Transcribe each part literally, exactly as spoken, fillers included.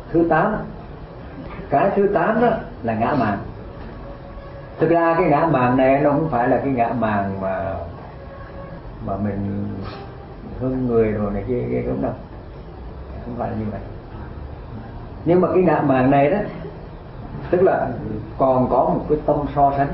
thứ tám. Cái thứ tám đó là ngã mạn. Thực ra cái ngã mạn này nó không phải là cái ngã mạn mà mà mình hưng người rồi này kia kia đúng đâu, không phải là như vậy. Nhưng mà cái ngã mạn này đó, tức là còn có một cái tâm so sánh.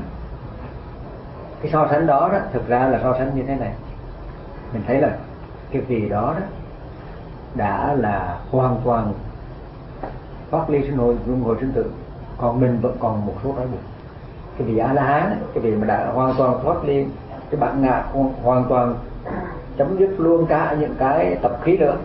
Cái so sánh đó đó thực ra là so sánh như thế này. Mình thấy là cái vị đó đó đã là hoàn toàn thoát ly sinh hồi luân hồi sinh tử, còn mình vẫn còn một số trói buộc. Cái vị A La Hán, cái vị mà đã hoàn toàn thoát ly cái bản ngã, hoàn toàn chấm dứt luôn cả những cái tập khí nữa,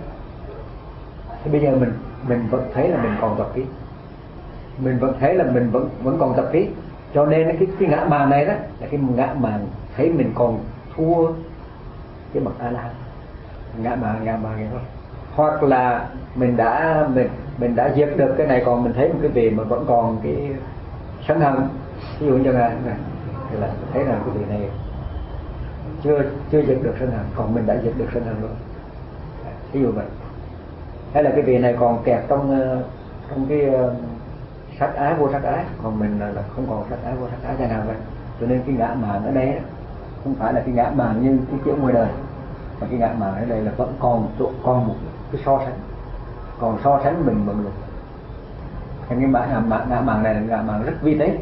thì bây giờ mình mình vẫn thấy là mình còn tập khí, mình vẫn thấy là mình vẫn vẫn còn tập khí. Cho nên cái cái ngã mạn này đó là cái ngã mạn thấy mình còn thua cái bậc A La Hán. Ngã mạn ngã mạn vậy thôi. Hoặc là mình đã mình mình đã diệt được cái này, còn mình thấy một cái vị mà vẫn còn cái sân hận, ví dụ như là này thì là thấy rằng cái vị này chưa chưa diệt được sân hận, còn mình đã diệt được sân hận rồi, ví dụ vậy. Hay là cái vị này còn kẹt trong trong cái sắc ái vô sắc ái, còn mình là không còn sắc ái vô sắc ái chẳng hạn vậy. Cho nên cái ngã mạn ở đây không phải là cái ngã mạn như cái kiểu ngoài đời, mà cái ngã mạn ở đây là vẫn còn còn một cái so sánh, còn so sánh mình bằng người. Cái ngã mạn ngã mạn này là ngã mạn rất vi tế.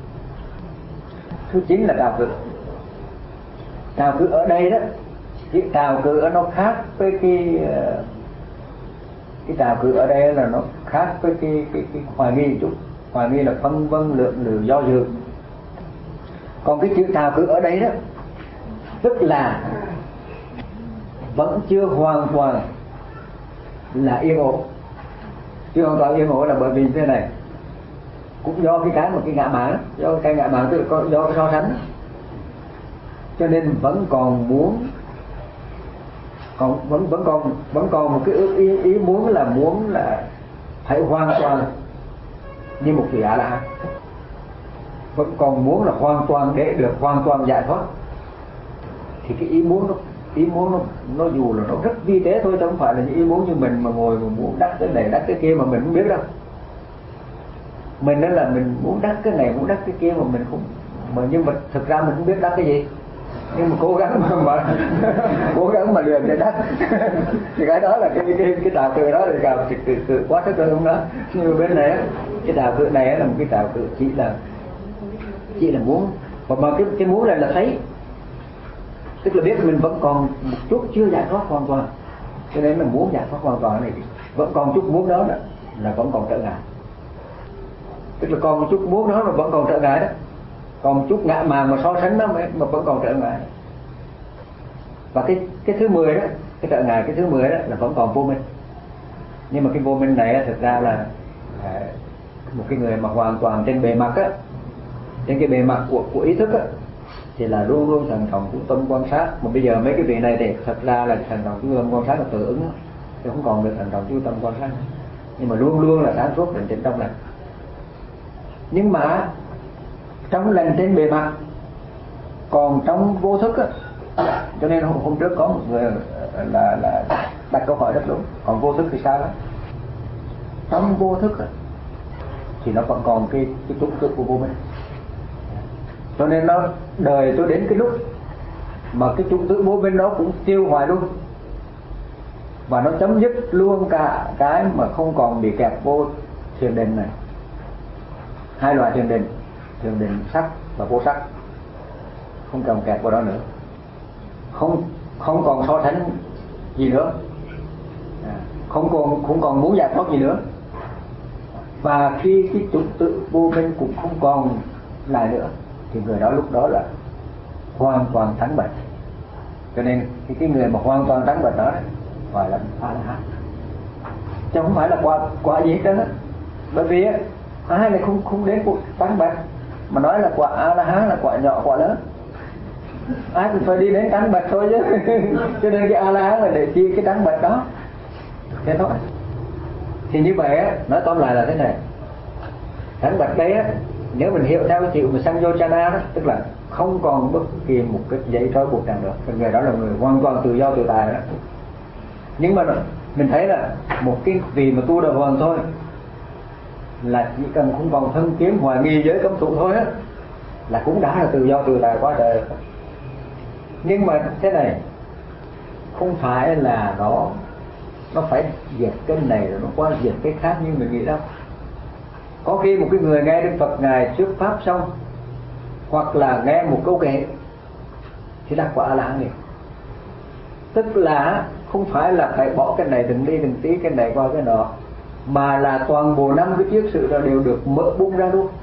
Thứ chín là trào cự. Trào cự ở đây đó, cái trào cự nó khác với cái cái trào cự ở đây là nó khác với cái cái cái hoài nghi chút. Hoài nghi là phân vân lượng lự do dự. Còn cái chữ trào cự ở đây đó, tức là vẫn chưa hoàn toàn là yên ổn. Chưa hoàn toàn yên ổn là bởi vì thế này, cũng do cái cái một cái ngã mạn, do cái ngã mạn tức là do cái so sánh, cho nên vẫn còn muốn, còn vẫn vẫn còn vẫn còn một cái ước ý, ý muốn là muốn là phải hoàn toàn như một vị A La Hán, vẫn còn muốn là hoàn toàn để được hoàn toàn giải thoát. Thì cái ý muốn nó ý muốn nó nó dù là nó rất vi tế thôi, chứ không phải là những ý muốn như mình mà ngồi mà muốn đắc cái này đắc cái kia mà mình không biết đâu. Mình đó là mình muốn đắc cái này muốn đắc cái kia mà mình không, mà nhưng mà thực ra mình không biết đắc cái gì, nhưng mà cố gắng mà, mà cố gắng mà luyện để đắc. Thì cái đó là cái cái cái trào cự đó là trào cự cự quá sức rồi không đó. Nhưng mà bên này cái trào cự này là một cái trào cự chỉ là chỉ là muốn, và mà cái cái muốn này là thấy, tức là biết mình vẫn còn một chút chưa giải thoát hoàn toàn, cho nên là muốn giải thoát hoàn toàn này vẫn còn chút muốn đó là, là vẫn còn trở ngại. Tức là còn một chút muốn đó mà vẫn còn trở ngại đó, còn một chút ngã mạn mà so sánh nó mà vẫn còn trở ngại. Và cái cái thứ mười đó, cái trở ngại cái thứ mười đó là vẫn còn vô minh. Nhưng mà cái vô minh này thực ra là à, một cái người mà hoàn toàn trên bề mặt á, trên cái bề mặt của của ý thức á, thì là luôn luôn thần trọng chú tâm quan sát. Mà bây giờ mấy cái vị này thì thật ra là thần trọng chú tâm quan sát là tự ứng, chứ không còn được thần trọng chú tâm quan sát. Nhưng mà luôn luôn là sáng suốt định tĩnh trong lành. Nhưng mà trong lành trên bề mặt, còn trong vô thức á, cho nên hôm, hôm trước có một người là là đặt câu hỏi rất đúng. Còn vô thức thì sao đó? Trong vô thức á, thì nó vẫn còn cái cái chủng tử của vô minh. Cho nên nó đời cho đến cái lúc mà cái chủng tử vô minh đó cũng tiêu hoại luôn, và nó chấm dứt luôn cả cái mà không còn bị kẹt vô thiền định này. Hai loại thiền định, thiền định sắc và vô sắc, không còn kẹt vào đó nữa, không không còn so sánh gì nữa, không còn không còn muốn giải thoát gì nữa. Và khi cái chủng tử vô minh cũng không còn lại nữa, thì người đó lúc đó là hoàn toàn thắng bệnh. Cho nên cái, cái người mà hoàn toàn thắng bệnh đó gọi là A La Hán, chứ không phải là quả quả gì hết đó. Bởi vì ai lại không không đến cuộc thắng bệnh, mà nói là quả A La Hán là quả nhỏ quả lớn, ai cũng phải đi đến trắng bạch thôi chứ. Cho nên cái A La Hán là để chi cái trắng bạch đó, thế thôi. Thì như vậy á, nói tóm lại là thế này, trắng bạch đấy á, nếu mình hiểu theo cái chữ mà Sanyochana đó, tức là không còn bất kỳ một cái dây trói buộc nào nữa, người đó là người hoàn toàn tự do tự tại đó. Nhưng mà mình thấy là một cái vì mà tu đà hoàng thôi, là chỉ cần không còn thân kiến hoài nghi giới cấm thủ thôi á, là cũng đã là tự do tự tại quá trời. Nhưng mà thế này, không phải là nó nó phải diệt cái này rồi nó qua diệt cái khác như mình nghĩ đâu. Có khi một cái người nghe Đức Phật ngài thuyết pháp xong, hoặc là nghe một câu kệ thì đắc quả A La Hán liền. Tức là không phải là phải bỏ cái này từng đi từng tí, cái này qua cái nọ, mà là toàn bộ năm cái chiếc sự đó đều được mở bung ra luôn.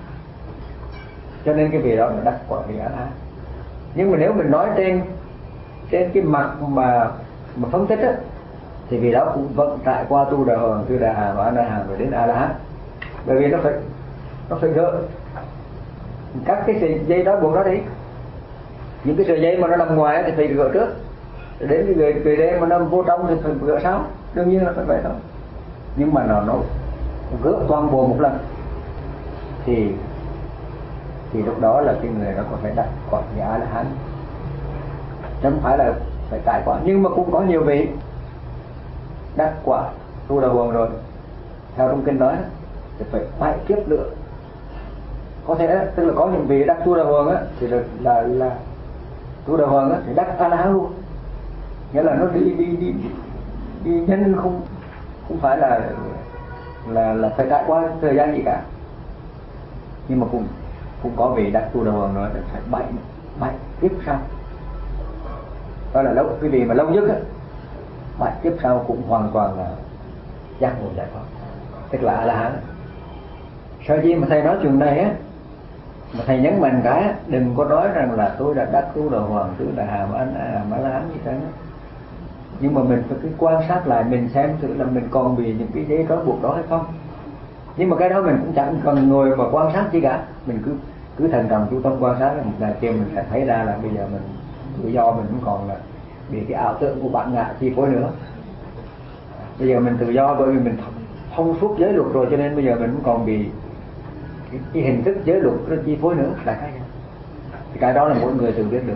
Cho nên cái vị đó là đắc quả vị A La Hán. Nhưng mà nếu mình nói trên trên cái mặt mà mà phân tích á, thì vị đó cũng vẫn trải qua tu Đà Hoàng, tu Đà Hà và A La Hán rồi đến A La Hán. Bởi vì nó phải nó phải gỡ các cái sợi dây đó buộc nó đi. Những cái sợi dây mà nó nằm ngoài thì phải gỡ trước, đến cái người người đen mà nó vô trong thì phải gỡ sau, đương nhiên là phải vậy thôi. Nhưng mà nó nó gỡ toàn bộ một lần thì thì lúc đó là cái người đó có thể đặt quả vị A La Hán, không phải là phải trải qua. Nhưng mà cũng có nhiều vị đắc quả tu Đà Hoàng rồi, theo trong kinh nói thì phải bảy kiếp nữa. Có thể tức là có những vị đắc tu Đà Hoàng á thì là là, là tu Đà Hoàng á thì đắc A La Hán luôn, nghĩa là nó đi đi đi đi nhân, không không phải là là là phải trải qua thời gian gì cả. Nhưng mà cũng cũng có vị đắc tu Đà Hoàng nói là phải bảy bảy kiếp sau, đó là lâu cái vị mà lâu nhất á, bảy kiếp sau cũng hoàn toàn là giác ngộ giải thoát, tức là A La Hán. Sở dĩ mà thầy nói chuyện này á, mà thầy nhấn mạnh cái đừng có nói rằng là tôi đã đắc tu Đà Hoàng, tôi đã hàm anh hàm A La Hán gì thế. Nhưng mà mình phải cứ quan sát lại, mình xem thử là mình còn bị những cái dây trói buộc đó hay không. Nhưng mà cái đó mình cũng chẳng cần ngồi mà quan sát gì cả, mình cứ cứ thần trọng chú tâm quan sát, một ngày kia mình sẽ thấy ra là bây giờ mình tự do, mình không còn là bị cái ảo tưởng của bản ngã chi phối nữa. Bây giờ mình tự do bởi vì mình thông suốt giới luật rồi, cho nên bây giờ mình không còn bị cái, cái hình thức giới luật nó chi phối nữa. Là cái thì cái đó là mỗi người tự biết được.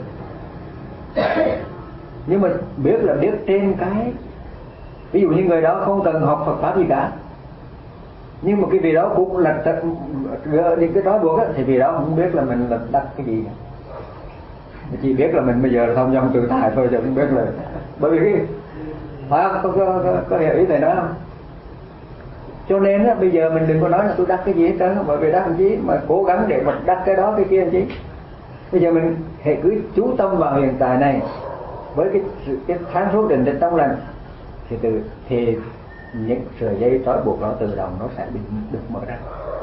Nhưng mà biết là biết trên cái, ví dụ như người đó không cần học Phật pháp gì cả, nhưng mà cái vị đó cũng là gỡ những cái trói buộc á, thì vì đó không biết là mình là đắc cái gì. Chỉ biết là mình bây giờ là thông dong tự tại thôi, chứ không biết là bởi vì cái phải không? Có, có, có, có hiểu ý thầy nói không? Cho nên á, bây giờ mình đừng có nói là tôi đắc cái gì hết trơn, bởi vì đắc cái gì mà cố gắng để mà đắc cái đó cái kia chứ. Bây giờ mình hãy cứ chú tâm vào hiện tại này với cái cái sáng suốt định tĩnh trong lành, thì từ thì những sợi dây trói buộc đó tự động nó sẽ bị được mở ra.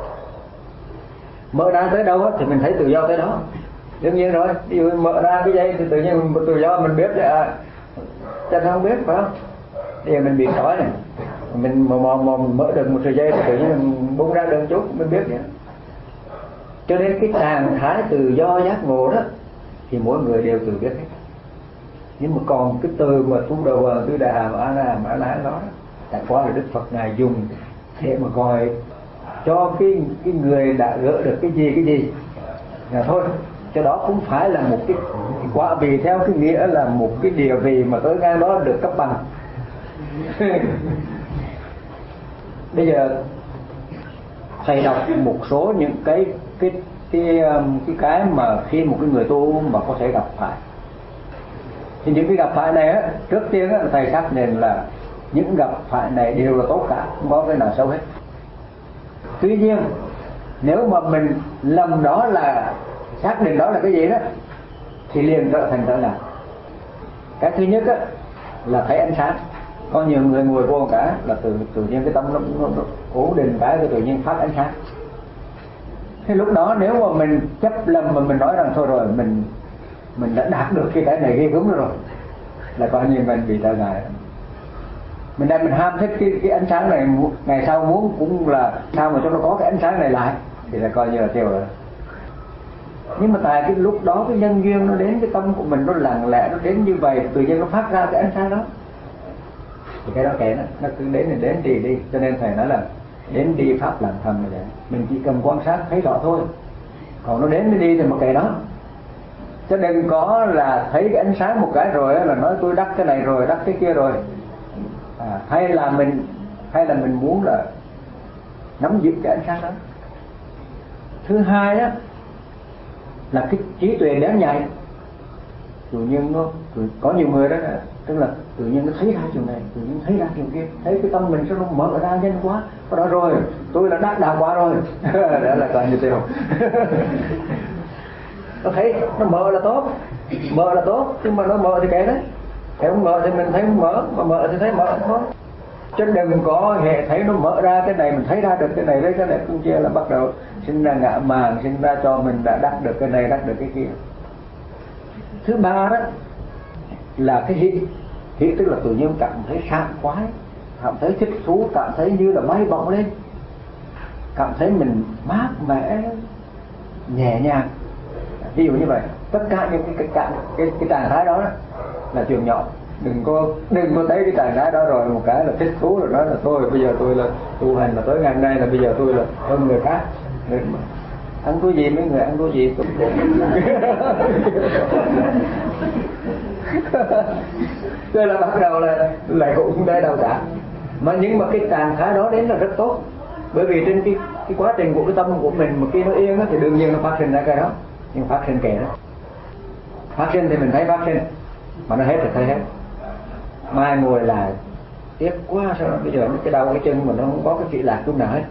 Mở ra tới đâu á thì mình thấy tự do tới đó, đương nhiên rồi. Ví dụ mở ra cái dây thì tự nhiên mình tự do, mình biết là à, chắc không biết phải không? Bây giờ mình bị trói này, mình mà, mà, mà mở được một sợi dây thì tự nhiên mình bung ra đường chút mình biết nhé. Cho nên cái trạng thái tự do giác ngộ đó thì mỗi người đều tự biết hết. Nhưng mà còn cái từ mà tu Đà Hoàng, tu Đà Hàm, A La Hàm, A La Hán đó, tại qua là Đức Phật ngài dùng để mà gọi cho cái cái người đã gỡ được cái gì cái gì là thôi. Cho đó không phải là một cái, cái quả vị theo cái nghĩa là một cái địa vị mà tới ngang đó được cấp bằng. Bây giờ thầy đọc một số những cái cái cái cái cái mà khi một cái người tu mà có thể gặp phải. Thì những cái gặp phải này á, trước tiên á, thầy xác nhận là những gặp phải này đều là tốt cả, không có cái nào xấu hết. Tuy nhiên nếu mà mình lầm đó là xác định đó là cái gì đó thì liền trở thành trở lạc. Cái thứ nhất á, là thấy ánh sáng. Có nhiều người ngồi vô cả là tự tự nhiên cái tâm nó, nó, nó ổn định cái tự nhiên phát ánh sáng. Thế lúc đó nếu mà mình chấp lầm mà mình nói rằng thôi rồi mình mình đã đạt được cái cái này ghê gớm rồi, là coi như mình bị trở ngại. Mình đang mình ham thích cái cái ánh sáng này, ngày sau muốn cũng là sao mà cho nó có cái ánh sáng này lại, thì là coi như là tiêu rồi. Nhưng mà tại cái lúc đó cái nhân duyên nó đến, cái tâm của mình nó lặng lẽ nó đến như vậy, tự nhiên nó phát ra cái ánh sáng đó, thì cái đó kệ nó, nó cứ đến thì đến đi đi. Cho nên thầy nói là đến đi pháp lặng thầm như vậy, mình chỉ cần quan sát thấy rõ thôi, còn nó đến nó đi thì một kệ đó. Chứ đừng có là thấy cái ánh sáng một cái rồi là nói tôi đắc cái này rồi, đắc cái kia rồi. À, hay là mình hay là mình muốn là nắm giữ cái ánh sáng đó. Thứ hai đó là cái trí tuệ bén nhạy. Tự nhiên nó có nhiều người đó, tức là tự nhiên nó thấy ra chuyện này, tự nhiên thấy ra chuyện kia, thấy cái tâm mình nó mở ra nhanh quá, có đó rồi tôi là đắc đạo quá rồi. Đó là coi như tiêu. Nó thấy nó mở là tốt, mở là tốt, nhưng mà nó mở thì kệ đấy. Thấy không mở thì mình thấy không mở, mà mở thì thấy mở thôi. Chứ đừng có hệ thấy nó mở ra cái này, mình thấy ra được cái này đấy, cái này cũng kia là bắt đầu sinh ra ngã màng, sinh ra cho mình đã đắc được cái này, đắc được cái kia. Thứ ba đó là cái hỷ. Hỷ tức là tự nhiên cảm thấy sảng khoái, cảm thấy thích thú, cảm thấy như là bay bổng lên, cảm thấy mình mát mẻ, nhẹ nhàng. Ví dụ như vậy, tất cả những cái cái cái cái trạng thái đó, đó là chuyện nhỏ. Đừng có đừng có thấy cái trạng thái đó rồi một cái là thích thú rồi nói là tôi bây giờ tôi là tu hành là tới ngày hôm nay là bây giờ tôi là hơn người khác. Ăn thua gì mấy người ăn thua gì cũng tôi là bắt đầu là lại cũng đây đâu cả. Mà nhưng mà cái trạng thái đó đến là rất tốt, bởi vì trên cái cái quá trình của cái tâm của mình một khi nó yên đó, thì đương nhiên nó phát sinh ra cái đó. Nhưng phát sinh kệ đó, phát sinh thì mình thấy phát sinh, mà nó hết thì thấy hết. Mai ngồi lại tiếc quá, sao bây giờ cái đau cái chân mà nó không có cái chỉ lạc chút nào hết.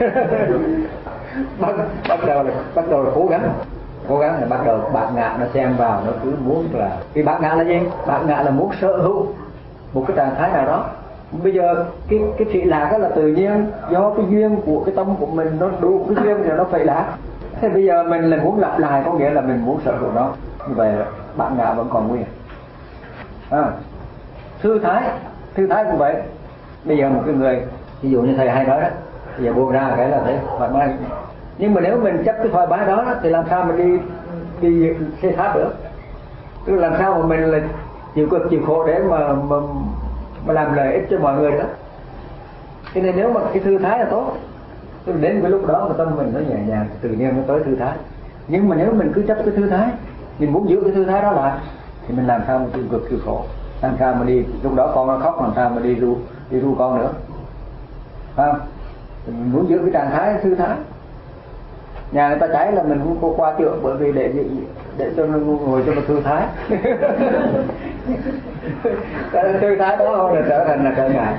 bắt, bắt đầu là bắt đầu là cố gắng cố gắng thì bắt đầu bát ngã nó xen vào, nó cứ muốn là cái bát ngã là gì? Bát ngã là muốn sở hữu một cái trạng thái nào đó. Bây giờ cái cái thị lạc đó là tự nhiên do cái duyên của cái tâm của mình, nó đủ cái duyên thì nó phải lạc. Thế bây giờ mình là muốn lặp lại, có nghĩa là mình muốn sở hữu nó, như vậy là bát ngã vẫn còn nguyên. À, thư thái thư thái cũng vậy. Bây giờ một cái người ví dụ như thầy hay nói đó, bây giờ buông ra cái là thấy thoải mái. Nhưng mà nếu mình chấp cái thoải mái đó, đó thì làm sao mình đi đi xây tháp được? Tức là làm sao mà mình là chịu cực chịu khổ để mà mà, mà làm lợi ích cho mọi người đó. Cho nên nếu mà cái thư thái là tốt, tức là đến cái lúc đó mà tâm mình nó nhẹ nhàng, tự nhiên nó tới thư thái. Nhưng mà nếu mình cứ chấp cái thư thái, mình muốn giữ cái thư thái đó lại, thì mình làm sao mà chịu cực chịu khổ, làm sao mà đi, lúc đó con nó khóc làm sao mà đi ru đi ru con nữa, không? Mình muốn giữ cái trạng thái thư thái. Nhà người ta cháy là mình cũng có qua chữa, bởi vì để để cho nó ngồi cho nó thư thái. Cái thư thái đó là trở thành là trở ngại.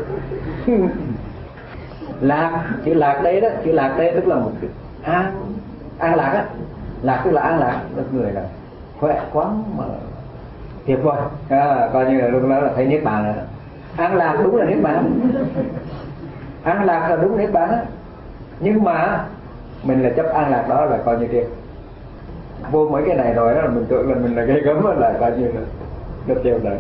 Lạc, chữ lạc đây đó, chữ lạc đây tức là một cái an an lạc á. Lạc tức là an lạc, được người là khỏe khoắn mà tuyệt vời, à, coi như là lúc đó là thấy niết bàn rồi đó. An lạc đúng là niết bàn, an lạc là đúng niết bàn á. Nhưng mà mình là chấp an lạc đó là coi như kia. Vô mấy cái này rồi đó là mình tưởng là mình là ghê gớm, là coi như là được điều đấy.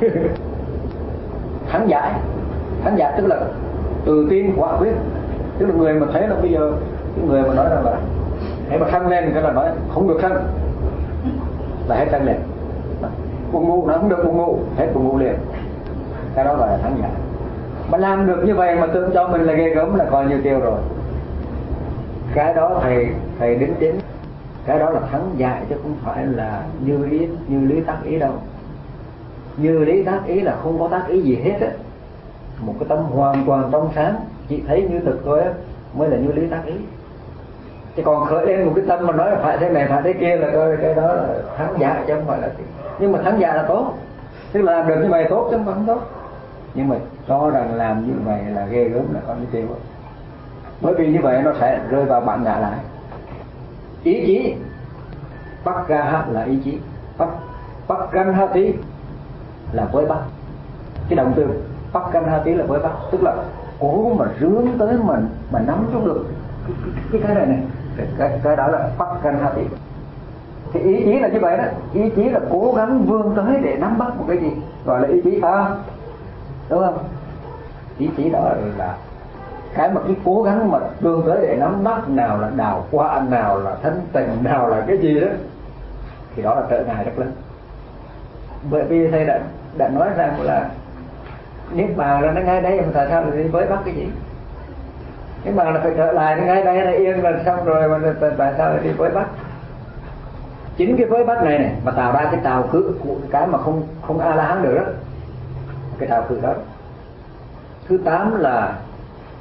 Thắng giải, thắng giải tức là tự tin quả quyết. Tức là người mà thấy là bây giờ cái người mà nói rằng là hãy mà sân lên cái là nói không được sân, là hết sân liền. Buồn ngủ nó không được buồn ngủ, hết buồn ngủ liền. Cái đó gọi là thắng giải. Mà làm được như vậy mà tưởng cho mình là ghê gớm là coi như tiêu rồi. Cái đó thầy thầy đính chính, cái đó là thắng giải chứ không phải là như ý như lý tác ý đâu. Như lý tác ý là không có tác ý gì hết á, một cái tâm hoàn toàn trong sáng, chỉ thấy như thực thôi á, mới là như lý tác ý. Chứ còn khởi lên một cái tâm mà nói là phải thế này phải thế kia là coi cái đó là thắng giải chứ không phải là gì. Nhưng mà thắng giải là tốt, tức là làm được như vậy tốt chứ không phải không tốt. Nhưng mà cho rằng làm như vậy là ghê gớm là có như tiêu. Bởi vì như vậy nó sẽ rơi vào bản ngã lại. Ý chí Pakka là ý chí, Pakkanhati là với bắt. Cái động từ Pakkanhati là với bắt, tức là cố mà rướng tới mình mà nắm cho được cái, cái, cái này này, cái, cái, cái đó là Pakkanhati. Thì ý chí là như vậy đó, ý chí là cố gắng vươn tới để nắm bắt một cái gì, gọi là ý chí, à, đúng không? Ý chí đó là cái mà cái cố gắng mà vươn tới để nắm bắt, nào là đào hoa, nào là thanh tịnh, nào là cái gì đó, thì đó là trở ngại rất lớn. Bởi vì thầy đã đã nói rằng là niết bàn là nó ngay đây, mà tại sao lại đi với bắt cái gì? Niết bàn là phải trở lại nó ngay đây, nó yên là xong rồi, mà tại sao lại đi với bắt? Chính cái với bắt này này mà tạo ra cái trào khứ của cái mà không không a la hán được đó, cái trào khứ đó. Thứ tám là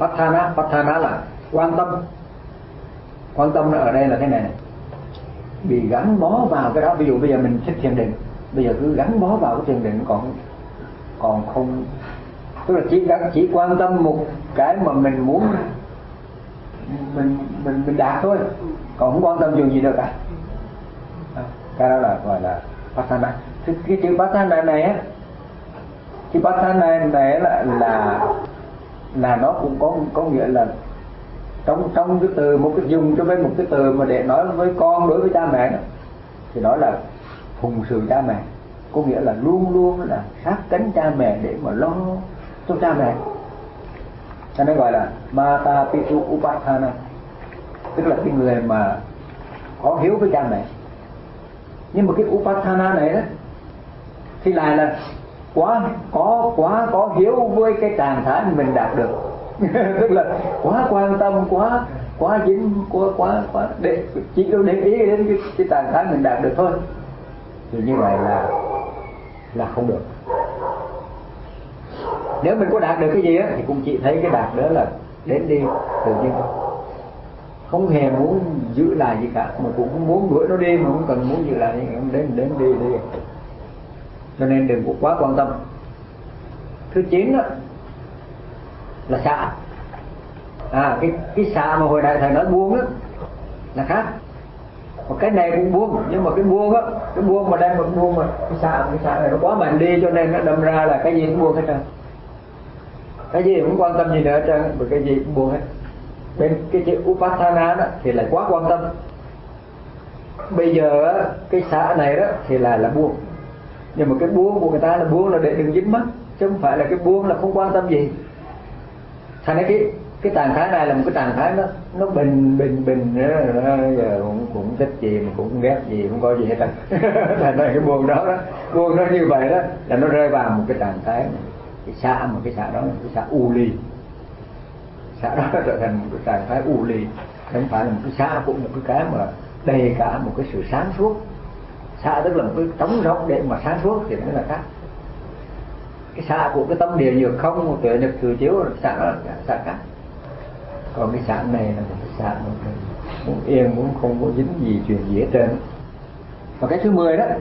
Patthana, Patthana là quan tâm. Quan tâm ở đây là thế này này, bị gắn bó vào cái đó. Ví dụ bây giờ mình thích thiền định, bây giờ cứ gắn bó vào cái thiền định, còn còn không, tức là chỉ chỉ quan tâm một cái mà mình muốn mình mình mình đạt thôi, còn không quan tâm điều gì được cả. Cái đó là gọi là Patthana. Cái, cái chữ Patthana này á, cái Patthana này là là là nó cũng có có nghĩa là trong trong cái từ, một cái dùng cho với một cái từ mà để nói với con, đối với cha mẹ đó, thì đó là phụng sự cha mẹ, có nghĩa là luôn luôn là sát cánh cha mẹ để mà lo cho cha mẹ. Cho nên gọi là Mata Pitu Upathana, tức là cái người mà có hiếu với cha mẹ. Nhưng mà cái Upathana này đó thì lại là quá có quá có hiếu với cái trạng thái mình đạt được. Tức là quá quan tâm, quá quá dính, quá quá quá để chỉ có để ý đến cái, cái trạng thái mình đạt được thôi, thì như vậy là là không được. Nếu mình có đạt được cái gì á thì cũng chỉ thấy cái đạt đó là đến đi tự nhiên thôi, không hề muốn giữ lại gì cả, mà cũng không muốn đuổi nó đi, mà không cần muốn giữ lại gì cả, đến đến đi đi. Cho nên đừng có quá quan tâm. Thứ chín đó là xả. À cái cái xả mà hồi nãy thầy nói buông á là khác. Một cái này cũng buông, nhưng mà cái buông á, cái buông mà đang một buông mà cái xả cái xả này nó quá mạnh đi, cho nên nó đâm ra là cái gì cũng buông hết trơn. Cái gì cũng quan tâm gì nữa hết trơn, bởi cái gì cũng buông hết. Bên cái chữ Upathana đó thì lại quá quan tâm. Bây giờ á, cái xả này đó thì là là buông. Nhưng mà cái buông của người ta là buông là để đừng dính mắc, chứ không phải là cái buông là không quan tâm gì. Thành ra cái cái trạng thái này là một cái trạng thái nó nó bình bình bình giờ cũng cũng thích gì mà cũng ghét gì, không có gì hết. Thành ra cái buông đó đó, buông nó như vậy đó là nó rơi vào một cái trạng thái cái xả, mà cái xả đó là cái xả u ly. Xả đó trở thành một cái trạng thái u ly, không phải là một cái xả của một cái cái mà đầy cả một cái sự sáng suốt. Xả tức là một cái trống rỗng để mà sáng suốt thì nó là khác. Cái xả của cái tâm địa nhược không, một tuệ nhật thừa chiếu là xả đó là xả khác. Còn cái xả này là một cái xả mà muốn yên, muốn không có dính gì chuyện gì hết trơn. Và cái thứ mười đó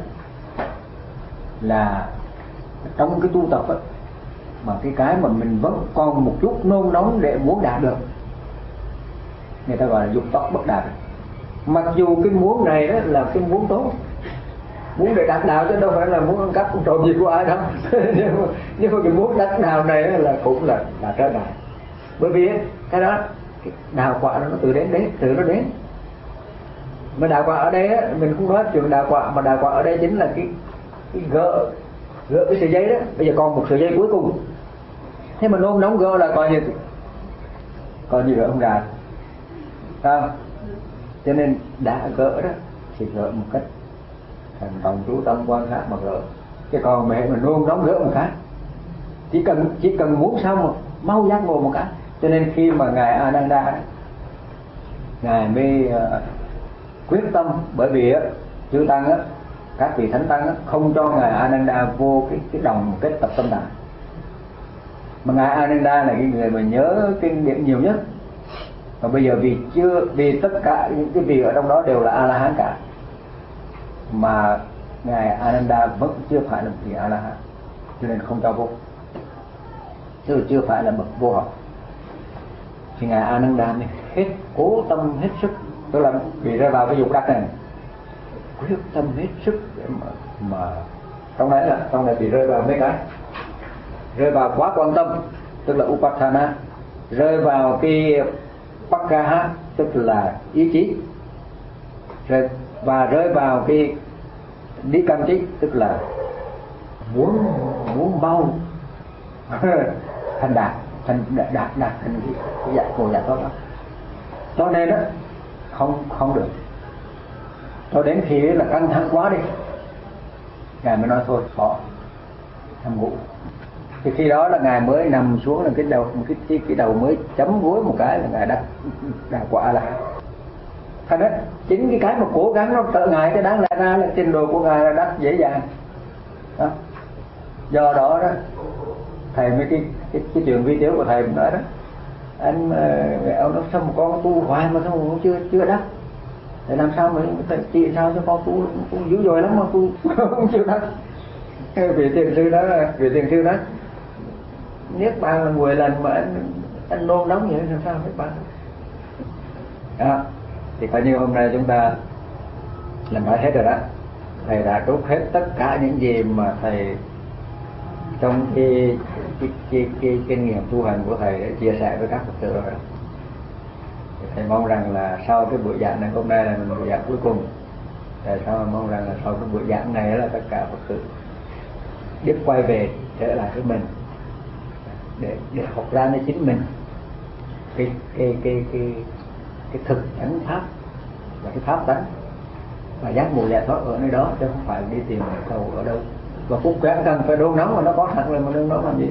là trong cái tu tập đó, mà cái cái mà mình vẫn còn một chút nôn nóng để muốn đạt được, người ta gọi là dục tốc bất đạt. Mặc dù cái muốn này đó là cái muốn tốt, muốn để đạt đạo chứ đâu phải là muốn ăn cắp con trộm gì của ai đâu. nhưng, mà, nhưng mà cái muốn đạt đạo này là cũng là là trở đạo. Bởi vì cái đó cái đạo quả nó tự đến đến tự nó đến. Mà đạo quả ở đây á, mình không nói chuyện đạo quả, mà đạo quả ở đây chính là cái cái gỡ gỡ cái sợi dây đó. Bây giờ còn một sợi dây cuối cùng, thế mà nôn nóng gỡ là coi như coi như gỡ không đạt, không? Cho nên đã gỡ đó thì gỡ một cách thành tâm chú tâm quan sát mà gỡ. Cái còn mẹ mà nôn nóng gỡ một cái, chỉ cần chỉ cần muốn xong mà mau giác ngộ một cái. Cho nên khi mà ngài Ananda ngài mới uh, quyết tâm, bởi vì uh, chư tăng á, các vị thánh tăng á, không cho ngài Ananda vô cái cái đồng kết tập tâm đà. Mà ngài Ananda là cái người mà nhớ kinh điển nhiều nhất. Và bây giờ vì chưa vì tất cả những cái vị ở trong đó đều là A La Hán cả, mà ngài Ananda vẫn chưa phải là một vị A La Hán, cho nên không cho vô, chứ chưa phải là bậc vô học. Thì ngài Ananda này hết cố tâm hết sức, tức là bị rơi vào cái dục đắc này, quyết tâm hết sức để mà, mà trong đấy là trong này bị rơi vào mấy cái, rơi vào quá quan tâm tức là Upathana, rơi vào cái Pakkaha tức là ý chí, rồi và rơi vào cái Nikanti tức là muốn muốn mau thành đạt thành đạt đạt, đạt thành cái, cái dạng ngộ dạng đó. Cho nên đó không không được, cho đến khi là căng thẳng quá đi, ngài mới nói thôi bỏ nằm ngủ. Thì khi đó là ngài mới nằm xuống, là cái đầu cái cái, cái đầu mới chấm gối một cái là ngài đã đã quả là. Thành đó chính cái cái mà cố gắng nó trợ ngài, cái đáng lẽ ra là trình độ của ngài là đắc dễ dàng đó. Do đó đó thầy mấy cái cái, cái chuyện vi tiếu của thầy cũng nói đó, anh uh, ông nói sao một con tu hoài mà sao mà chưa chưa đắc, để làm sao mà chị sao cho con tu cũng dữ dội lắm mà tu không chịu đắc. Vị thiền sư đó vị thiền sư đó niết bàn là mười lần mà anh anh nôn nóng vậy làm sao niết bàn đó. Thì coi như hôm nay chúng ta làm nói hết rồi đó. Thầy đã trút hết tất cả những gì mà thầy trong cái cái cái, cái kinh nghiệm tu hành của thầy để chia sẻ với các Phật tử rồi. Thầy mong rằng là sau cái buổi giảng này, hôm nay là buổi giảng cuối cùng, thầy sao mong rằng là sau cái buổi giảng này là tất cả Phật tử biết quay về trở lại với mình để để học ra với chính mình cái cái cái cái cái thực chánh pháp và cái pháp tánh và giác ngộ giải thoát ở nơi đó, chứ không phải đi tìm cầu ở đâu. Và cũng cần phải đôn nóng mà nó có thật rồi mà đôn nóng làm gì.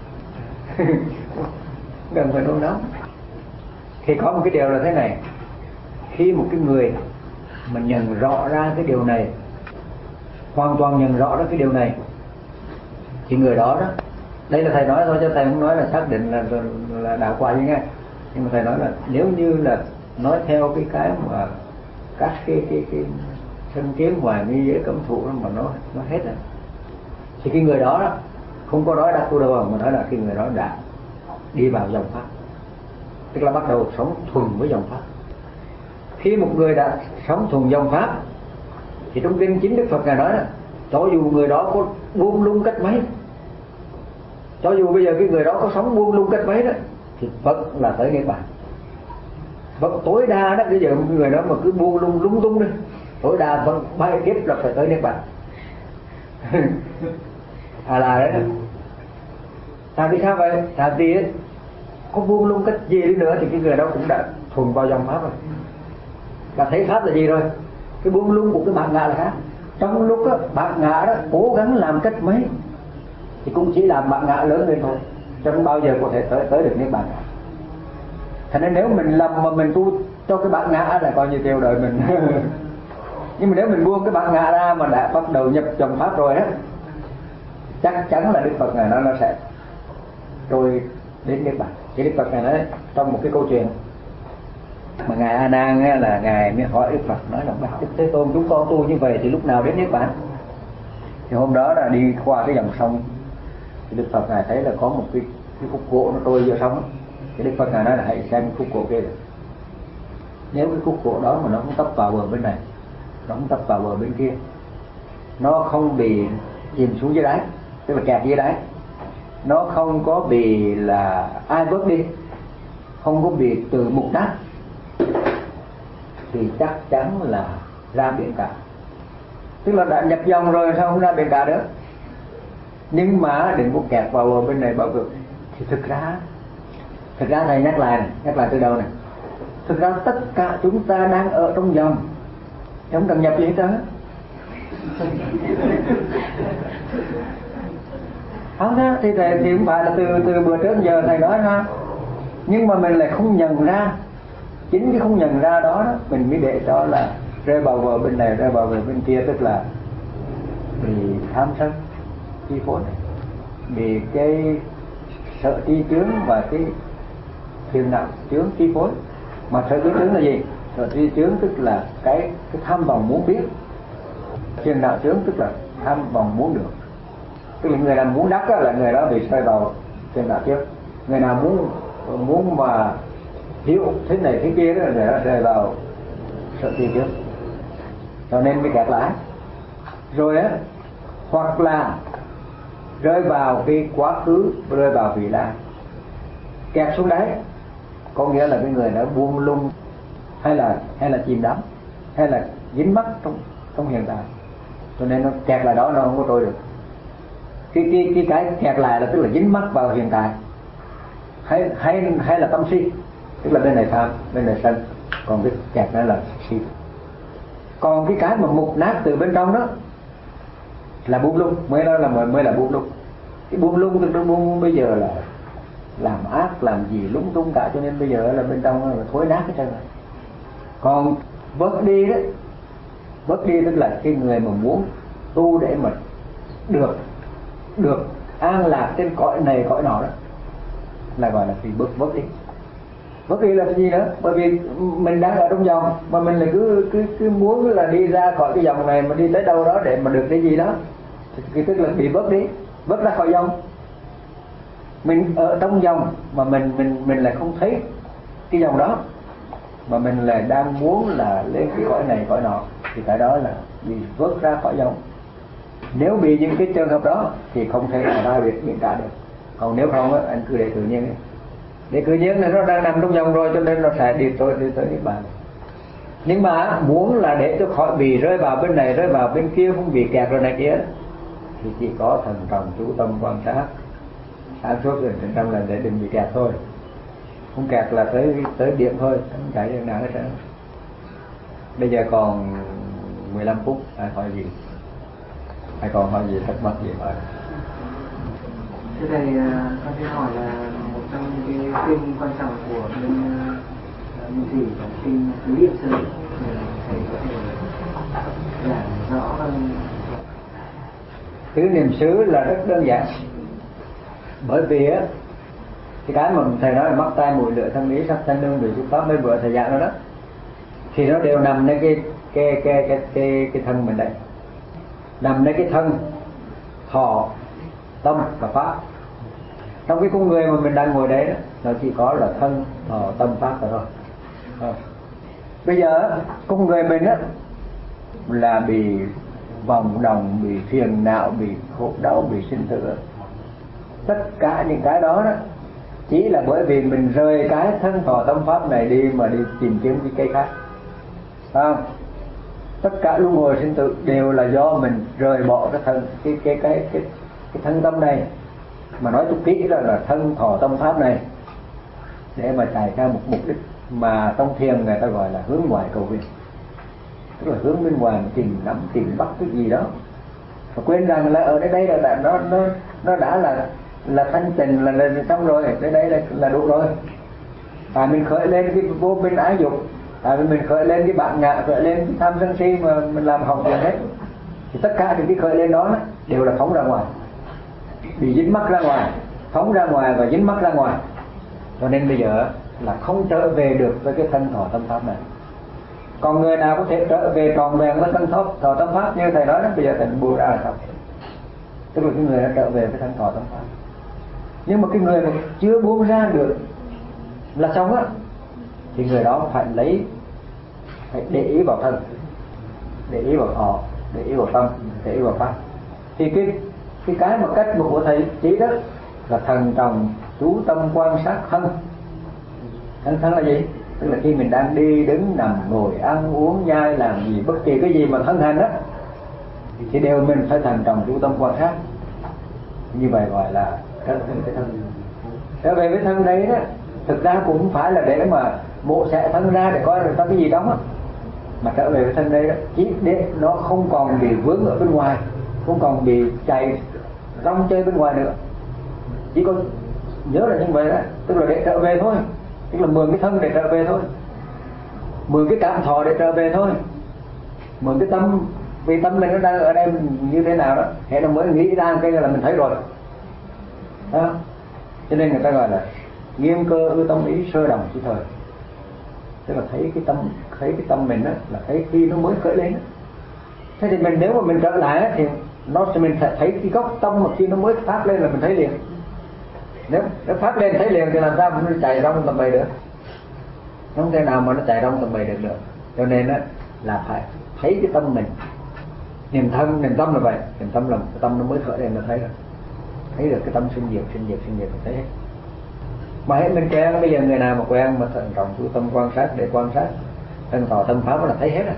Cần phải đôn nóng. Thì có một cái điều là thế này, khi một cái người mà nhận rõ ra cái điều này, hoàn toàn nhận rõ ra cái điều này, thì người đó đó, đây là thầy nói thôi chứ thầy không nói là xác định là là đạo quả gì nghe, nhưng mà thầy nói là nếu như là nói theo cái cái mà các cái cái cái thân kiến hoài nghi với cấm thủ mà nó nó hết rồi, thì cái người đó, đó không có nói đắc tu đâu mà nói là cái người đó đã đi vào dòng pháp, tức là bắt đầu sống thuần với dòng pháp. Khi một người đã sống thuần dòng pháp thì trong kinh chính Đức Phật ngài nói là cho dù người đó có buông lung cách mấy, cho dù bây giờ cái người đó có sống buông lung cách mấy đó, thì vẫn là tới niết bàn. Vẫn tối đa đó, bây giờ người đó mà cứ buông lung lung tung đi, tối đa vẫn bay tiếp là phải tới niết bàn. À là đấy đó. Tại vì sao vậy? Tại vì ấy, có buông lung cách gì đi nữa thì cái người đó cũng đã thuần vào dòng pháp rồi. Và thấy pháp là gì rồi? Cái buông lung của cái bản ngã là khác. Trong lúc đó, bản ngã đó cố gắng làm cách mấy thì cũng chỉ làm bản ngã lớn lên thôi, chứ không bao giờ có thể tới tới được niết bàn. Thành nên nếu mình lầm mà mình tu cho cái bản ngã là coi như tiêu đời mình. Nhưng mà nếu mình buông cái bản ngã ra mà đã bắt đầu nhập dòng pháp rồi á, chắc chắn là Đức Phật này nó nó sẽ trôi đến niết bàn. Cái Đức Phật này nói trong một cái câu chuyện mà ngài A Nan là ngài mới hỏi Đức Phật, nói là bạch Đức Thế Tôn, chúng con tu như vậy thì lúc nào đến niết bàn? Thì hôm đó là đi qua cái dòng sông, thì Đức Phật ngài thấy là có một cái cái khúc gỗ nó trôi giữa sông. Thì Đức Phật ngài nói là hãy xem cái khúc gỗ kia được. Nếu cái khúc gỗ đó mà nó không tấp vào bờ bên này, nó không tấp vào bờ bên kia, nó không bị chìm xuống dưới đáy, tức là kẹt dưới đáy, nó không có bị là ai vớt đi, không có bị từ mục nát, thì chắc chắn là ra biển cả. Tức là đã nhập dòng rồi sao không ra biển cả nữa. Nhưng mà đừng có kẹt vào bên này bảo vực. Thì thực ra thực ra thầy nhắc lại này, nhắc lại từ đầu này, thực ra tất cả chúng ta đang ở trong dòng, không cần nhập gì hết trơn. Không đó, thì thầy thì không phải là từ từ bữa trước giờ thầy nói ha, nhưng mà mình lại không nhận ra. Chính cái không nhận ra đó, đó mình mới để cho là rơi vào bờ bên này, rơi vào bờ bên kia, tức là bị tham sân chi phối, bị cái sợ tri chướng và cái phiền não chướng chi phối. Mà sợ tri chướng là gì? Sợ tri chướng tức là cái cái tham vọng muốn biết, phiền não chướng tức là tham vọng muốn được. Tức là người nào muốn đắc là người đó bị rơi vào phiền não trước, người nào muốn muốn mà hiểu thế này thế kia đó là người đó rơi vào sợ tri chướng, cho nên mới kẹt lại. Rồi á, hoặc là rơi vào cái quá khứ, rơi vào vị lai, kẹt xuống đáy, có nghĩa là cái người đã buông lung, hay là hay là chìm đắm, hay là dính mắc trong trong hiện tại, cho nên nó kẹt lại đó, nó không có trôi được. Cái cái cái cái kẹt lại là tức là dính mắc vào hiện tại, hay hay hay là tâm si, tức là bên này tham, bên này sân, còn cái kẹt đó là si. Còn cái cái mà mục nát từ bên trong đó là buông lung, mới đó là mới là buông lung. Cái buông lung tức là buông bây giờ là làm ác làm gì lung tung cả, cho nên bây giờ là bên trong là thối nát hết trơn rồi. Còn bớt đi đó, bớt đi tức là cái người mà muốn tu để mà được được an lạc trên cõi này cõi nọ đó, là gọi là vì bớt bớt đi. Bất kỳ là cái gì nữa, bởi vì mình đang ở trong dòng mà mình lại cứ cứ cứ muốn là đi ra khỏi cái dòng này mà đi tới đâu đó để mà được cái gì đó, thì tức là bị bớt đi, bớt ra khỏi dòng. Mình ở trong dòng mà mình mình mình lại không thấy cái dòng đó, mà mình lại đang muốn là lên cái cõi này cõi nọ, thì cái đó là bị vớt ra khỏi dòng. Nếu bị những cái trường hợp đó thì không thể nào ra được biện trả được. Còn nếu không á, anh cứ để tự nhiên ấy. Để tự nhiên là nó đang nằm trong dòng rồi, cho nên nó sẽ đi tới đi tới niết bàn. Nhưng mà muốn là để cho khỏi bị rơi vào bên này rơi vào bên kia, không bị kẹt rồi này kia, thì chỉ có thần trọng chú tâm quan sát sáng suốt rồi trên trăm lần để đừng bị kẹt thôi. Không kẹt là tới tới điểm thôi, không chạy được nào hết trơn. Bây giờ còn mười lăm phút, ai hỏi gì? Ai còn hỏi gì thắc mắc gì hỏi? Thưa thầy, con xin hỏi là một trong những cái kinh quan trọng của bên Nguyên Thủy là kinh Tứ Niệm xứ, thầy có thể giảng rõ hơn? Tứ niệm xứ là rất đơn giản, bởi vì á cái cái mà thầy nói là mắt tai mũi lưỡi thân ý sắc thanh hương vị xúc pháp mấy bữa thầy giảng đó đó, thì nó đều nằmในcái cái cái cái cái cái thân mình đấy, nằmในcái thân thọ tâm và pháp. Trong cái con người mà mình đang ngồi đấy đó, nó chỉ có là thân thọ tâm pháp rồi thôi. À. Bây giờ con người mình á là bị vòng đồng, bị phiền não, bị khổ đau, bị sinh tử. Tất cả những cái đó đó chỉ là bởi vì mình rời cái thân thọ tâm pháp này đi mà đi tìm kiếm cái cây khác. Không? Tất cả luân hồi sinh tử đều là do mình rời bỏ cái thân cái cái cái cái, cái thân tâm này, mà nói chút kỹ là là thân thọ tâm pháp này, để mà chạy ra một mục đích mà trong thiền người ta gọi là hướng ngoại cầu viện, tức là hướng bên ngoài mà tìm nắm tìm bắt cái gì đó, và quên rằng là ở đây đây là, là nó nó nó đã là là thanh tịnh là, là xong rồi, tới đây là, là đủ rồi. Tại mình khởi lên cái vô minh ái dục, tại vì mình khởi lên cái bản ngã, khởi lên cái tham sân si mà mình làm hỏng việc hết, thì tất cả những cái khởi lên đó đều là phóng ra ngoài, bị dính mắc ra ngoài, phóng ra ngoài và dính mắc ra ngoài. Cho nên bây giờ là không trở về được với cái thân thọ tâm pháp này. Còn người nào có thể trở về tròn vẹn với thân thọ, thọ tâm pháp như thầy nói đó, bây giờ thầy buông ra là xong, tức là cái người đã trở về với thân thọ tâm pháp. Nhưng mà cái người mà chưa buông ra được là xong á, thì người đó phải lấy, phải để ý vào thân, để ý vào thọ, để ý vào tâm, để ý vào pháp. Thì cái cái cái mà cách mà của thầy chỉ đó là thần trọng chú tâm quan sát thân. Thân thân là gì? Tức là khi mình đang đi đứng nằm ngồi ăn uống nhai làm gì, bất kỳ cái gì mà thân hành đó, thì đều mình phải thần trọng chú tâm quan sát. Như vậy gọi là trở về với thân. Trở về với thân đấy đó, thực ra cũng không phải là để mà mổ xẻ thân ra để coi là có cái gì đó đó, mà trở về với thân đây đó chỉ để nó không còn bị vướng ở bên ngoài, không còn bị chạy rong chơi bên ngoài nữa, chỉ có nhớ là như vậy đó, tức là để trở về thôi, tức là mượn cái thân để trở về thôi, mượn cái cảm thọ để trở về thôi, mượn cái tâm, vì tâm mình nó đang ở đây như thế nào đó, thế nó mới nghĩ ra cái là mình thấy rồi đó. Cho nên người ta gọi là nghiêm cơ ư tâm ý sơ đồng chỉ thời, tức là thấy cái tâm, thấy cái tâm mình đó là thấy khi nó mới khởi lên đó. Thế thì mình nếu mà mình trở lại thì nó sẽ mình sẽ thấy cái gốc tâm mà khi nó mới phát lên là mình thấy liền. Nếu nó phát lên thấy liền thì làm sao nó chạy rong tầm bầy được, nó không thể nào mà nó chạy rong tầm bầy được được. Cho nên đó là phải thấy cái tâm mình. Niệm thân, niệm tâm là vậy, niệm tâm là cái tâm nó mới khởi lên là thấy rồi, thấy được cái tâm sinh diệt, sinh diệt, sinh diệt là thấy hết. Mà hết mình quen, bây giờ người nào mà quen mà thận trọng chú tâm quan sát để quan sát thân thọ tâm pháp là thấy hết rồi.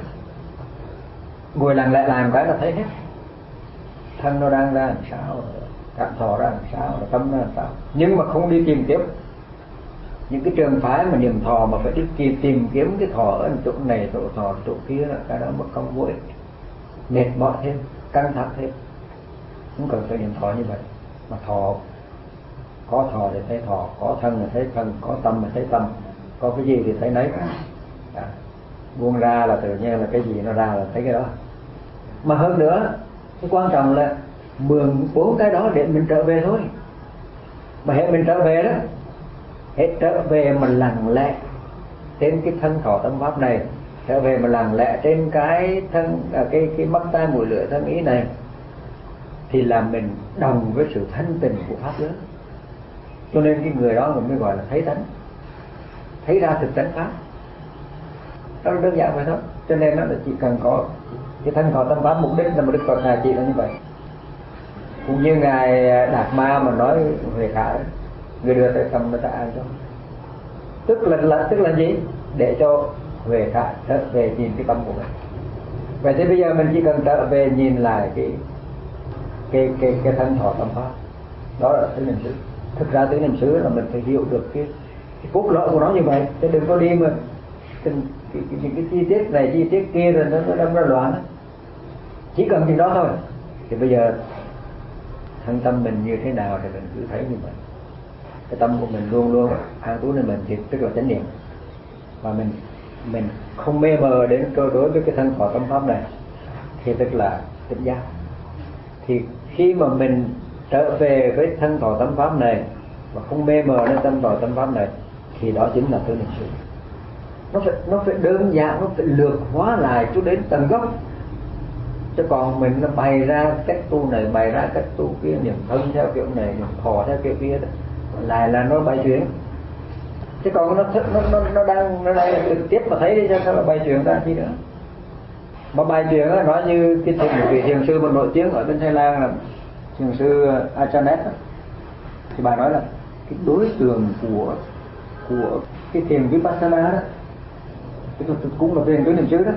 Ngồi lặng lẽ làm cái là thấy hết, thân nó đang ra làm sao, cảm thọ ra làm sao, tâm ra làm sao. Nhưng mà không đi tìm kiếm những cái trường phái mà niệm thọ mà phải đi tìm kiếm cái thọ ở chỗ này, chỗ thọ chỗ kia là cái đó mất công vô ích, mệt mỏi thêm, căng thẳng thêm. Không cần phải niệm thọ như vậy, mà thọ có thọ thì thấy thọ, có thân thì thấy thân, có tâm thì thấy tâm, có cái gì thì thấy nấy. À, buông ra là tự nhiên là cái gì nó ra là thấy cái đó. Mà hơn nữa, cái quan trọng là mượn bốn cái đó để mình trở về thôi. Mà hệ mình trở về đó hết trở về mà lặng lẽ trên cái thân thọ tâm pháp này, trở về mà lặng lẽ trên cái thân à, cái cái mắt tai mũi lưỡi thân ý này, thì là mình đồng với sự thanh tịnh của pháp giới. Cho nên cái người đó mình mới gọi là thấy tánh, thấy ra thực tánh pháp. Đó là đơn giản vậy thôi. Cho nên nó là chỉ cần có cái thân thọ tâm pháp, mục đích là một Đức Phật ngài chỉ là như vậy. Cũng như ngài Đạt Ma mà nói Huệ Khả, người đưa tới tâm người ta an cho, tức là, là tức là gì? Để cho Huệ Khả trở về nhìn cái tâm của mình. Vậy thì bây giờ mình chỉ cần trở về nhìn lại cái cái cái cái thân thọ tâm pháp, đó là tứ niệm xứ. Thực ra tứ niệm xứ là mình phải hiểu được cái, cái cốt lõi của nó như vậy, chứ đừng có đi mà từng cái, cái, cái, cái chi tiết này chi tiết kia rồi nó nó đâm ra loạn. Chỉ cần chừng đó thôi. Thì bây giờ thân tâm mình như thế nào thì mình cứ thấy như vậy. Cái tâm của mình luôn luôn an trú nơi mình thì tức là chánh niệm, và mình mình không mê mờ đến cơ đối với cái thân thọ tâm pháp này thì tức là tỉnh giác. Thì khi mà mình trở về với thân thọ tâm pháp này và không mê mờ đến thân thọ tâm pháp này thì đó chính là tứ niệm xứ. Nó phải nó phải đơn giản, nó phải lược hóa lại cho đến tận gốc. Chứ còn mình nó bày ra cách tu này, bày ra cách tu kia, niệm thân theo kiểu này, niệm thọ theo kiểu kia đó, lại là nó bày chuyện. Chứ còn nó nó nó nó đang nó đang trực tiếp mà thấy đi, cho sao nó bày chuyện ra chi nữa. Mà bài chuyện đó, nói như cái thiền vị thiền sư một nổi tiếng ở bên Thái Lan là thiền sư Achanet, thì bà nói là cái đối tượng của của cái thiền Vipassana đó, cái cũng là thiền tứ niệm xứ đó,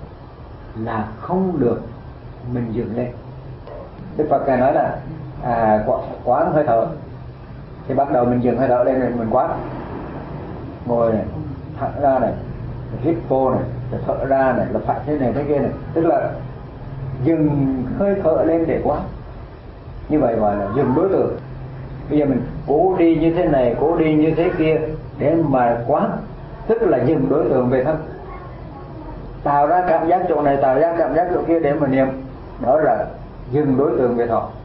là không được mình dừng lên. Đức Phật ngài nói là à, quán hơi thở, thì bắt đầu mình dừng hơi thở lên rồi mình quán, ngồi này, thẳng ra này, hít vô này, thở ra này, là phải thế này thế kia này, tức là dừng hơi thở lên để quán. Như vậy gọi là dừng đối tượng. Bây giờ mình cố đi như thế này, cố đi như thế kia để mà quán, tức là dừng đối tượng về thân, tạo ra cảm giác chỗ này, tạo ra cảm giác chỗ kia để mà niệm, đó là dừng đối tượng về thọ.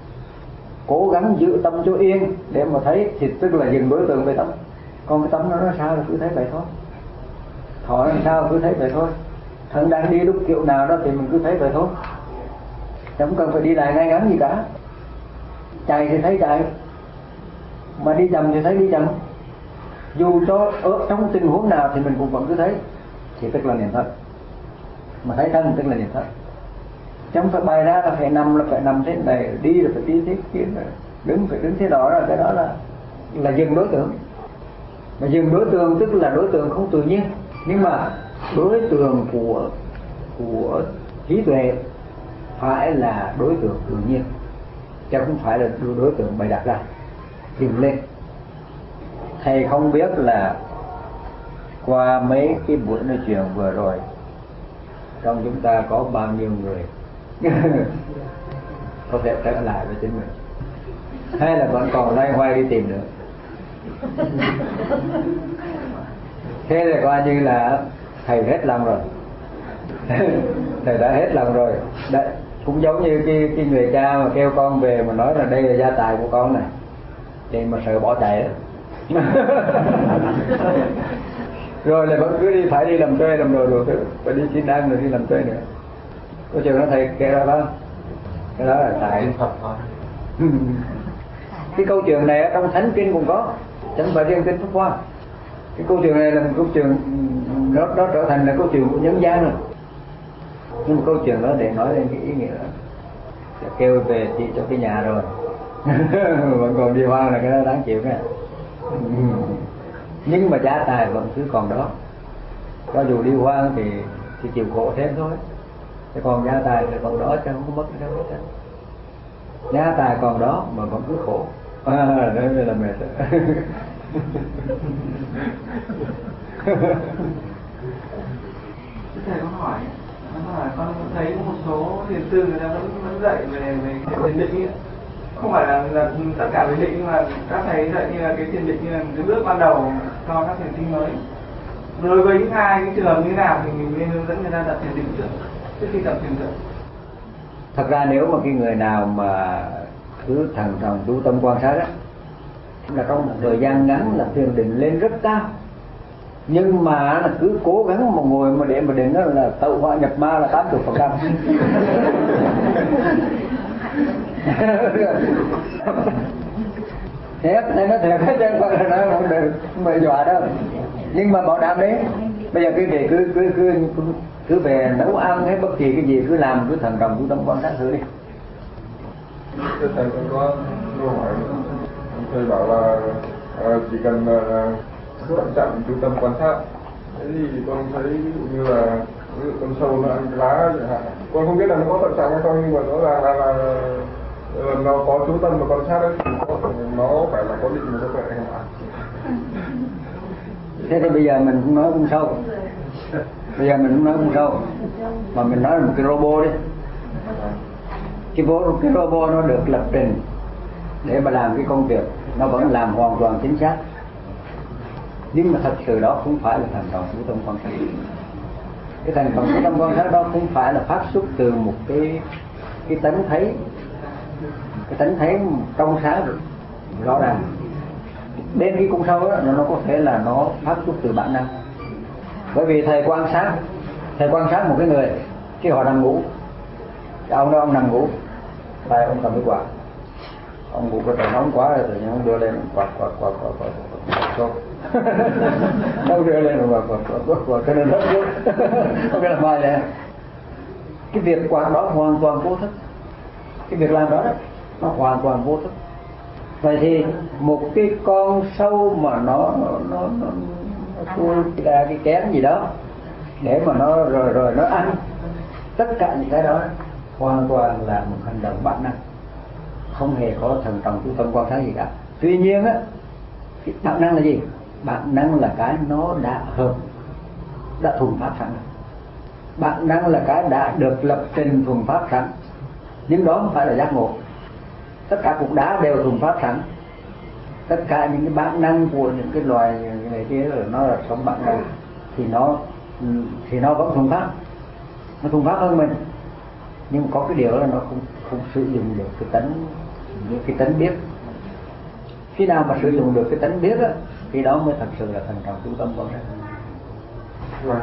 Cố gắng giữ tâm cho yên để mà thấy thì tức là dừng đối tượng về tâm. Còn cái tâm nó nó sao là cứ thấy vậy thôi, thọ nó sao cứ thấy vậy thôi, thân đang đi lúc kiểu nào đó thì mình cứ thấy vậy thôi, không cần phải đi lại ngay ngắn gì cả. Chạy thì thấy chạy, mà đi chậm thì thấy đi chậm, dù cho ở trong tình huống nào thì mình cũng vẫn cứ thấy, thì tức là niệm thật. Mà thấy thân tức là niệm thật. Chứ không phải bày ra là phải nằm là phải nằm thế này, đi là phải đi thế kia, đứng phải đứng thế đó, là cái đó là là dừng đối tượng. Mà dừng đối tượng tức là đối tượng không tự nhiên, nhưng mà đối tượng của của trí tuệ phải là đối tượng tự nhiên, chứ không phải là đối tượng bày đặt ra dừng lên. Thầy không biết là qua mấy cái buổi nói chuyện vừa rồi trong chúng ta có bao nhiêu người có thể trở lại với chính mình, hay là vẫn còn loay hoay đi tìm nữa. Thế là coi như là thầy hết lòng rồi. Thầy đã hết lòng rồi. Đấy, cũng giống như cái, cái người cha mà kêu con về mà nói là đây là gia tài của con này, thì mà sợ bỏ chạy đó. Rồi là vẫn cứ đi, phải đi làm thuê làm đồ đồ thứ, phải đi xin ăn rồi đi làm thuê nữa. Có trường nó thầy kể ra đó, cái đó là tại Phật thôi. Cái câu chuyện này ở trong Thánh Kinh cũng có, chẳng phải riêng Kinh Pháp Hoa. Cái câu chuyện này là một câu chuyện nó, nó trở thành là câu chuyện của nhân gian rồi. Nhưng mà câu chuyện đó để nói lên cái ý nghĩa là kêu về chị cho cái nhà rồi. Vẫn còn đi hoang là cái đó đáng chịu cái. Nhưng mà gia tài vẫn cứ còn đó. Cho dù đi hoang thì thì chịu khổ thêm thôi. Thế còn gia tài thì còn đó chứ không có mất cái đâu hết. Gia tài còn đó mà vẫn cứ khổ. À, đó là mệt. Thầy có hỏi, có hỏi con thấy một số thiền sư người ta vẫn vẫn dạy về về thiền định ấy. Không phải là, là tất cả thiền định, nhưng mà các thầy dạy như là cái thiền định như là cái bước ban đầu cho các thiền sinh mới. Đối với những hai cái trường hợp như thế nào thì mình nên hướng dẫn người ta tập thiền định trước trước khi tập thiền định. Thật ra nếu mà cái người nào mà cứ thần thần chú tâm quan sát á, là trong một thời gian ngắn là thiền định lên rất cao, nhưng mà là cứ cố gắng mà ngồi mà để mà định đó là tẩu hỏa nhập ma là tám mươi phần trăm. Thế nên nó thiệt hết trơn, gọi là nó không được mà dọa đâu. Nhưng mà bảo đảm đấy, bây giờ quý vị cứ cứ cứ cứ về nấu ăn hay bất kỳ cái gì cứ làm, cứ thần trọng chú tâm quan sát thử đi. Thầy con có câu hỏi, thầy bảo là à, chỉ cần uh, thận trọng chú tâm quan sát. Thế thì con thấy ví dụ như là ví dụ con sâu nó ăn cái lá chẳng hạn, con không biết là nó có thận trọng hay không, nhưng mà rõ ràng là, là, là nó có chú tâm và quan sát đấy, nó phải là có định mà có phải không ạ? Thế thì bây giờ mình cũng nói con sâu, bây giờ mình cũng nói con sâu, mà mình nói là một cái robot đi. Cái, vô, cái robot nó được lập trình để mà làm cái công việc, nó vẫn làm hoàn toàn chính xác, nhưng mà thật sự đó không phải là thành trọng chú tâm quan sát. Cái thành trọng chú tâm quan sát đó không phải là phát xuất từ một cái cái tánh thấy, cái tánh thấy trong sáng được rõ ràng. Đến cái con sâu đó, nó có thể là nó phát xuất từ bản năng. Bởi vì thầy quan sát, thầy quan sát một cái người khi họ nằm ngủ, cái ông đó ông nằm ngủ, tay ông cầm cái quạt, ông ngủ có trời nóng quá rồi tự nhiên ông đưa lên quạt quạt quạt quạt quạt quạt quạt ông đưa lên quạt quạt quạt quạt quạt cho nên rất vui. Không biết làm bài này. Cái việc quạt đó hoàn toàn vô thức, cái việc làm đó, đó nó hoàn toàn vô thức. Vậy thì một cái con sâu mà nó nó nó, nó, nó chui ra cái kén gì đó để mà nó rồi rồi nó ăn, tất cả những cái đó hoàn toàn là một hành động bản năng, không hề có thần trọng chú tâm quan sát gì cả. Tuy nhiên á, cái bản năng là gì? Bản năng là cái nó đã hợp, đã thuần phát sẵn. Bản năng là cái đã được lập trình thuần phát sẵn, nhưng đó không phải là giác ngộ. Tất cả cục đá đều thuần phát sẵn, tất cả những cái bản năng của những cái loài này kia là nó là sống bản năng, thì nó thì nó vẫn thuần phát, nó thuần phát hơn mình, nhưng có cái điều là nó không không sử dụng được cái tánh, cái tánh biết. Khi nào mà sử dụng được cái tánh biết á, thì đó mới thật sự là thành trọng chú tâm quan sát. Wow.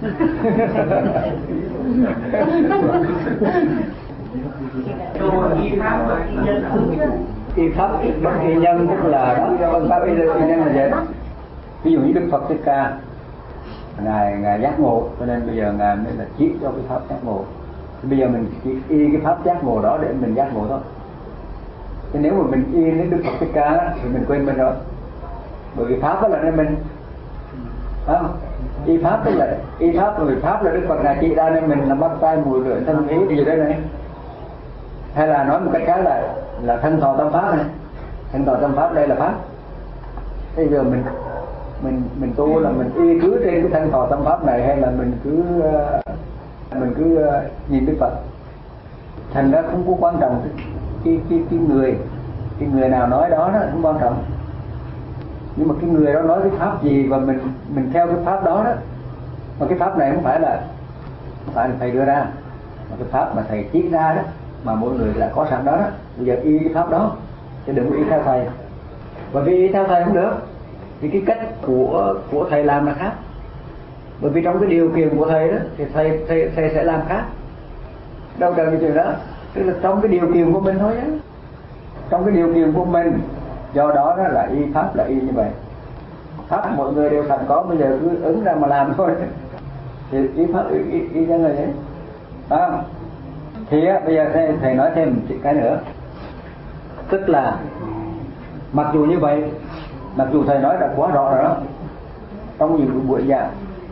Y pháp bất y nhân tức là đó, phân pháp y nhân là vậy. Ví dụ như Đức Phật Thích Ca, ngài ngài giác ngộ, cho nên bây giờ ngài mới là chỉ cho cái pháp giác ngộ. Thì bây giờ mình chỉ y cái pháp giác ngộ đó để mình giác ngộ thôi. Thì nếu mà mình y đến Đức Phật Thích Ca thì mình quên mình rồi, bởi vì pháp đó là nên mình, không? Y pháp tức là y pháp, rồi pháp là Đức Phật ngài chỉ ra nên mình là mắt tai mũi lưỡi thân ý thì gì đây này, hay là nói một cách khác là là thân thọ tâm pháp này, thân thọ tâm pháp đây là pháp. Bây giờ mình mình mình tu là mình y cứ trên cái thân thọ tâm pháp này, hay là mình cứ mình cứ nhìn Đức Phật. Thành ra không có quan trọng cái cái cái người cái người nào nói đó đó không quan trọng, nhưng mà cái người đó nói cái pháp gì và mình mình theo cái pháp đó đó. Mà cái pháp này không phải là không phải là thầy đưa ra, mà cái pháp mà thầy chỉ ra đó, mà mỗi người lại có sẵn đó đó. Bây giờ y cái pháp đó chứ đừng có y theo thầy, bởi vì y theo thầy không được, thì cái cách của của thầy làm là khác. Bởi vì trong cái điều kiện của thầy đó thì thầy thầy, thầy sẽ làm khác, đâu cần cái chuyện đó. Tức là trong cái điều kiện của mình thôi á, trong cái điều kiện của mình, do đó đó là y pháp là y như vậy. Pháp mọi người đều sẵn có, bây giờ cứ ứng ra mà làm thôi. Thì y pháp y, y, y như là vậy à. Thì á, bây giờ thầy, thầy nói thêm một cái nữa, tức là mặc dù như vậy, mặc dù thầy nói đã quá rõ rồi đó, trong những buổi giảng,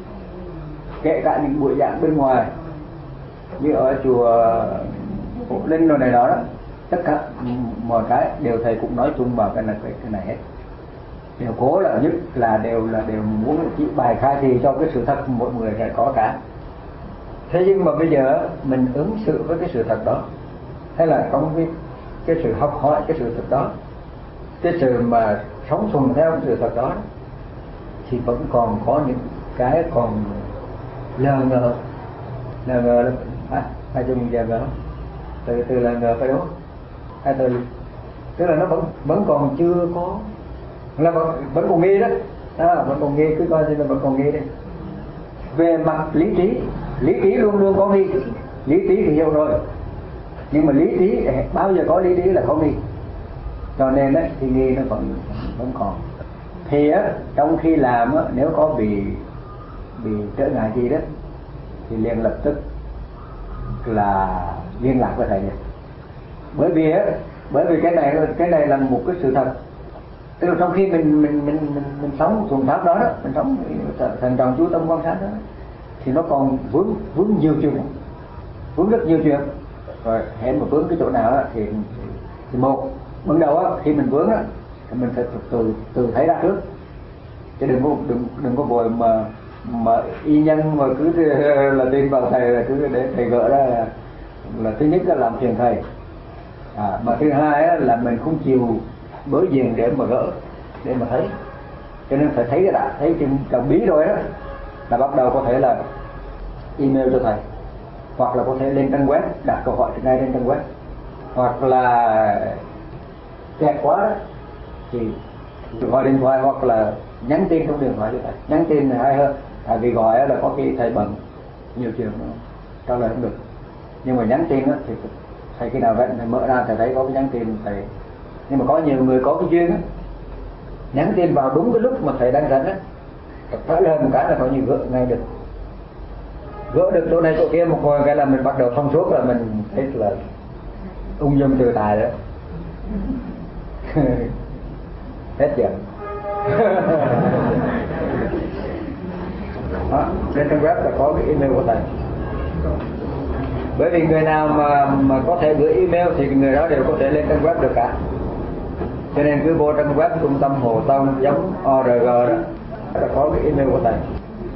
kể cả những buổi giảng bên ngoài như ở chùa Hộ Linh rồi này đó, đó, tất cả mọi cái đều thầy cũng nói chung vào cái này cái, cái này hết, đều cố là nhất là đều là đều muốn chỉ bài khai thị cho cái sự thật mỗi người phải có cả. Thế nhưng mà bây giờ mình ứng xử với cái sự thật đó, hay là trong cái cái sự học hỏi cái sự thật đó, cái sự mà sống thuần theo cái sự thật đó, thì vẫn còn có những cái còn lờ ngờ. Lờ ngờ là à, hay cho mình lờ ngờ không? Từ từ lờ ngờ phải đúng, hay từ tức là nó vẫn vẫn còn chưa có là vẫn, vẫn còn nghi đó, đó vẫn còn nghi, cứ coi như là vẫn còn nghi đi. Về mặt lý trí, lý trí luôn luôn có nghi, lý trí thì hiểu rồi, nhưng mà lý trí bao giờ có lý trí là có nghi, cho nên đấy thì nghi nó vẫn vẫn còn. Thì á trong khi làm á, nếu có bị bị trở ngại gì đó thì liền lập tức là liên lạc với thầy liền. Bởi vì á, bởi vì cái này cái này là một cái sự thật. Tức là trong khi mình mình mình mình, mình sống thuần pháp đó đó, mình sống thần trọng chú tâm quan sát đó, thì nó còn vướng vướng nhiều chuyện, vướng rất nhiều chuyện. Rồi hễ mà vướng cái chỗ nào á thì, thì một ban đầu á khi mình vướng á thì mình phải từ từ thấy ra trước, chứ đừng có đừng đừng có vội mà mà y nhân mà cứ là tin vào thầy là cứ để thầy gỡ ra là, là thứ nhất là làm phiền thầy, à, mà thứ hai á, là mình không chịu đối diện để mà gỡ, để mà thấy, cho nên phải thấy cái đã, thấy chừng trọng bí rồi đó là bắt đầu có thể là email cho thầy, hoặc là có thể lên trang web đặt câu hỏi ngay trên trang web, hoặc là kẹt quá đó thì gọi điện thoại hoặc là nhắn tin trong điện thoại cho thầy. Nhắn tin là hay hơn, tại vì gọi là có khi thầy bận nhiều chuyện trả lời không được, nhưng mà nhắn tin đó thì thầy khi nào rảnh thầy mở ra thầy thấy có cái nhắn tin thầy. Nhưng mà có nhiều người có cái duyên á, nhắn tin vào đúng cái lúc mà thầy đang rảnh á, trả lời một cái là coi như gỡ ngay được, gỡ được chỗ này chỗ kia một hồi cái là mình bắt đầu thông suốt, là mình thấy là ung dung tự tại đó. Hết chuyện. Đó, trên trang web là có cái email của thầy. Bởi vì người nào mà mà có thể gửi email thì người đó đều có thể lên trang web được cả. Cho nên cứ vô trang web trung tâm Hồ Tông giống o rờ giê đó, là có cái email của thầy.